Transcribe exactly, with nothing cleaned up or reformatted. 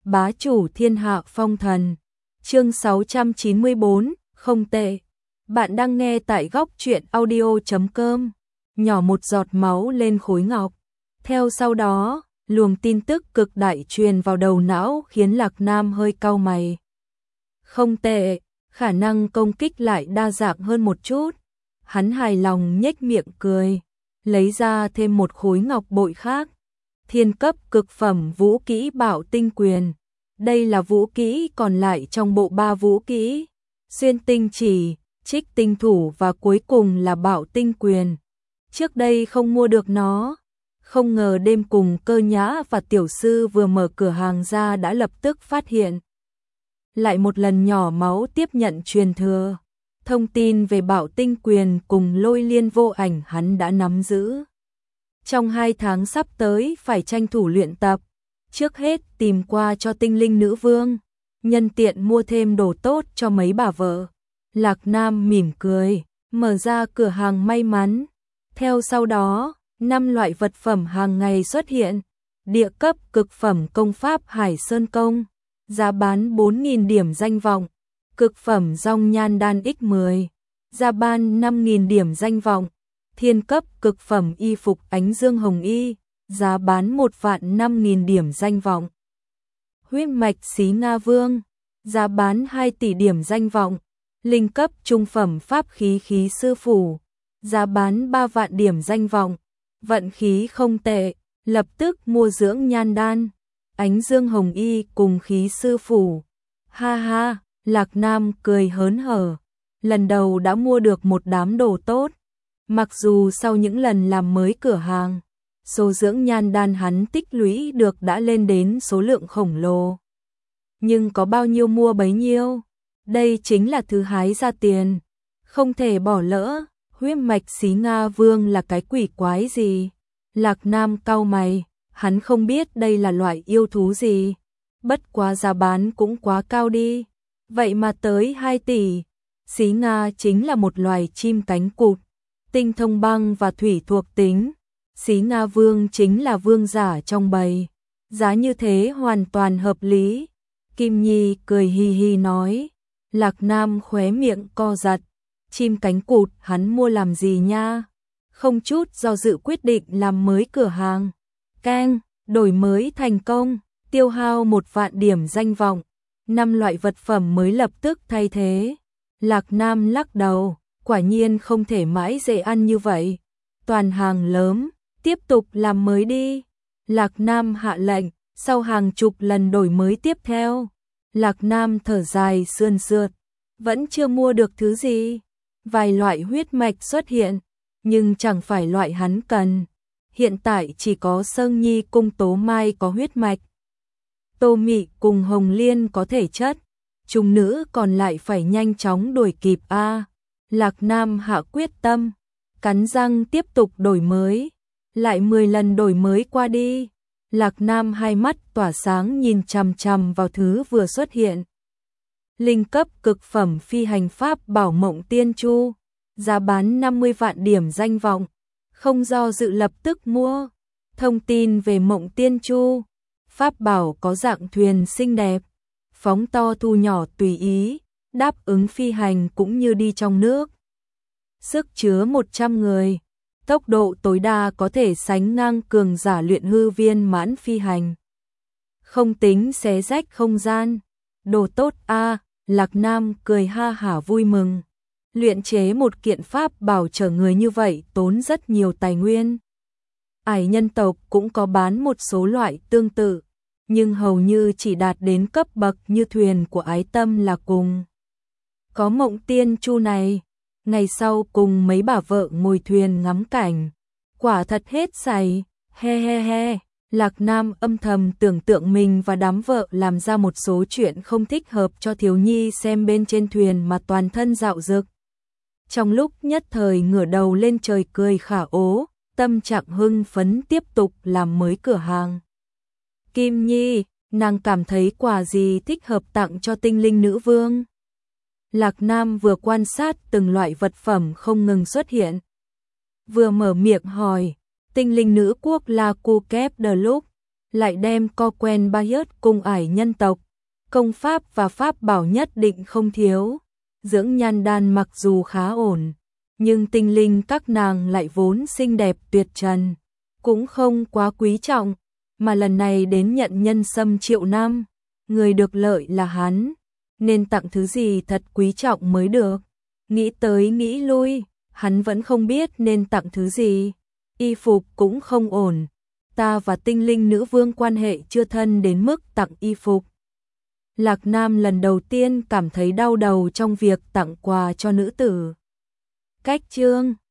bá chủ thiên hạ phong thần. Chương sáu trăm chín mươi bốn, không tệ. Bạn đang nghe tại góc truyện audio chấm com. Nhỏ một giọt máu lên khối ngọc. Theo sau đó, luồng tin tức cực đại truyền vào đầu não khiến Lạc Nam hơi cau mày. Không tệ, khả năng công kích lại đa dạng hơn một chút. Hắn hài lòng nhếch miệng cười, lấy ra thêm một khối ngọc bội khác. Thiên cấp cực phẩm vũ kỹ Bảo Tinh Quyền. Đây là vũ kỹ còn lại trong bộ ba vũ kỹ, Xuyên Tinh Chỉ, Trích Tinh Thủ và cuối cùng là Bảo Tinh Quyền. Trước đây không mua được nó, không ngờ đêm cùng Cơ Nhã và tiểu sư vừa mở cửa hàng ra đã lập tức phát hiện. Lại một lần nhỏ máu tiếp nhận truyền thừa. Thông tin về Bảo Tinh Quyền cùng Lôi Liên Vô Ảnh hắn đã nắm giữ. Trong hai tháng sắp tới phải tranh thủ luyện tập. Trước hết tìm qua cho tinh linh nữ vương, nhân tiện mua thêm đồ tốt cho mấy bà vợ. Lạc Nam mỉm cười, mở ra cửa hàng may mắn. Theo sau đó, năm loại vật phẩm hàng ngày xuất hiện. Địa cấp cực phẩm công pháp Hải Sơn Công, giá bán bốn nghìn điểm danh vọng. Cực phẩm Dòng Nhan Đan nhân mười, giá bán năm nghìn điểm danh vọng. Thiên cấp cực phẩm y phục Ánh Dương Hồng Y, giá bán một vạn năm nghìn điểm danh vọng. Huyết mạch Xí Nga Vương, giá bán hai tỷ điểm danh vọng. Linh cấp trung phẩm pháp khí Khí Sư Phủ, giá bán ba vạn điểm danh vọng. Vận khí không tệ, lập tức mua dưỡng nhan đan, Ánh Dương Hồng Y cùng Khí Sư Phủ. Ha ha, Lạc Nam cười hớn hở, lần đầu đã mua được một đám đồ tốt. Mặc dù sau những lần làm mới cửa hàng, số dưỡng nhan đan hắn tích lũy được đã lên đến số lượng khổng lồ. Nhưng có bao nhiêu mua bấy nhiêu, đây chính là thứ hái ra tiền, không thể bỏ lỡ. Huyết mạch Xí Nga Vương là cái quỷ quái gì? Lạc Nam cau mày, hắn không biết đây là loại yêu thú gì. Bất quá giá bán cũng quá cao đi, vậy mà tới hai tỷ. Xí Nga chính là một loài chim cánh cụt, tinh thông băng và thủy thuộc tính. Xí Nga Vương chính là vương giả trong bầy, giá như thế hoàn toàn hợp lý. Kim Nhi cười hi hi nói. Lạc Nam khóe miệng co giật, chim cánh cụt hắn mua làm gì nha? Không chút do dự quyết định làm mới cửa hàng. Keng, đổi mới thành công, tiêu hao một vạn điểm danh vọng, năm loại vật phẩm mới lập tức thay thế. Lạc Nam lắc đầu, quả nhiên không thể mãi dễ ăn như vậy. Toàn hàng lớn, tiếp tục làm mới đi. Lạc Nam hạ lệnh, sau hàng chục lần đổi mới tiếp theo. Lạc Nam thở dài sườn sượt, vẫn chưa mua được thứ gì. Vài loại huyết mạch xuất hiện, nhưng chẳng phải loại hắn cần. Hiện tại chỉ có Sơn Nhi cung Tố Mai có huyết mạch, Tô Mị cùng Hồng Liên có thể chất, chúng nữ còn lại phải nhanh chóng đuổi kịp a. Lạc Nam hạ quyết tâm, cắn răng tiếp tục đổi mới. Lại mười lần đổi mới qua đi, Lạc Nam hai mắt tỏa sáng nhìn chằm chằm vào thứ vừa xuất hiện. Linh cấp cực phẩm phi hành pháp Bảo Mộng Tiên Chu, giá bán năm mươi vạn điểm danh vọng, không do dự lập tức mua. Thông tin về Mộng Tiên Chu, pháp bảo có dạng thuyền xinh đẹp, phóng to thu nhỏ tùy ý, đáp ứng phi hành cũng như đi trong nước. Sức chứa một trăm người, tốc độ tối đa có thể sánh ngang cường giả luyện hư viên mãn phi hành. Không tính xé rách không gian, đồ tốt a. Lạc Nam cười ha hả vui mừng. Luyện chế một kiện pháp bảo chở người như vậy tốn rất nhiều tài nguyên. Ải nhân tộc cũng có bán một số loại tương tự, nhưng hầu như chỉ đạt đến cấp bậc như thuyền của Ái Tâm là cùng. Có Mộng Tiên Chu này, ngày sau cùng mấy bà vợ ngồi thuyền ngắm cảnh, quả thật hết sảy. He he he. Lạc Nam âm thầm tưởng tượng mình và đám vợ làm ra một số chuyện không thích hợp cho thiếu nhi xem bên trên thuyền mà toàn thân dạo dực. Trong lúc nhất thời ngửa đầu lên trời cười khả ố, tâm trạng hưng phấn tiếp tục làm mới cửa hàng. Kim Nhi, nàng cảm thấy quà gì thích hợp tặng cho tinh linh nữ vương? Lạc Nam vừa quan sát từng loại vật phẩm không ngừng xuất hiện, vừa mở miệng hỏi. Tinh linh nữ quốc La Cu Kép Đờ Lúc, lại đem co quen ba yớt cùng ải nhân tộc, công pháp và pháp bảo nhất định không thiếu. Dưỡng nhan đan mặc dù khá ổn, nhưng tinh linh các nàng lại vốn xinh đẹp tuyệt trần, cũng không quá quý trọng, mà lần này đến nhận nhân sâm triệu năm, người được lợi là hắn, nên tặng thứ gì thật quý trọng mới được. Nghĩ tới nghĩ lui, hắn vẫn không biết nên tặng thứ gì. Y phục cũng không ổn, ta và tinh linh nữ vương quan hệ chưa thân đến mức tặng y phục. Lạc Nam lần đầu tiên cảm thấy đau đầu trong việc tặng quà cho nữ tử. Cách chương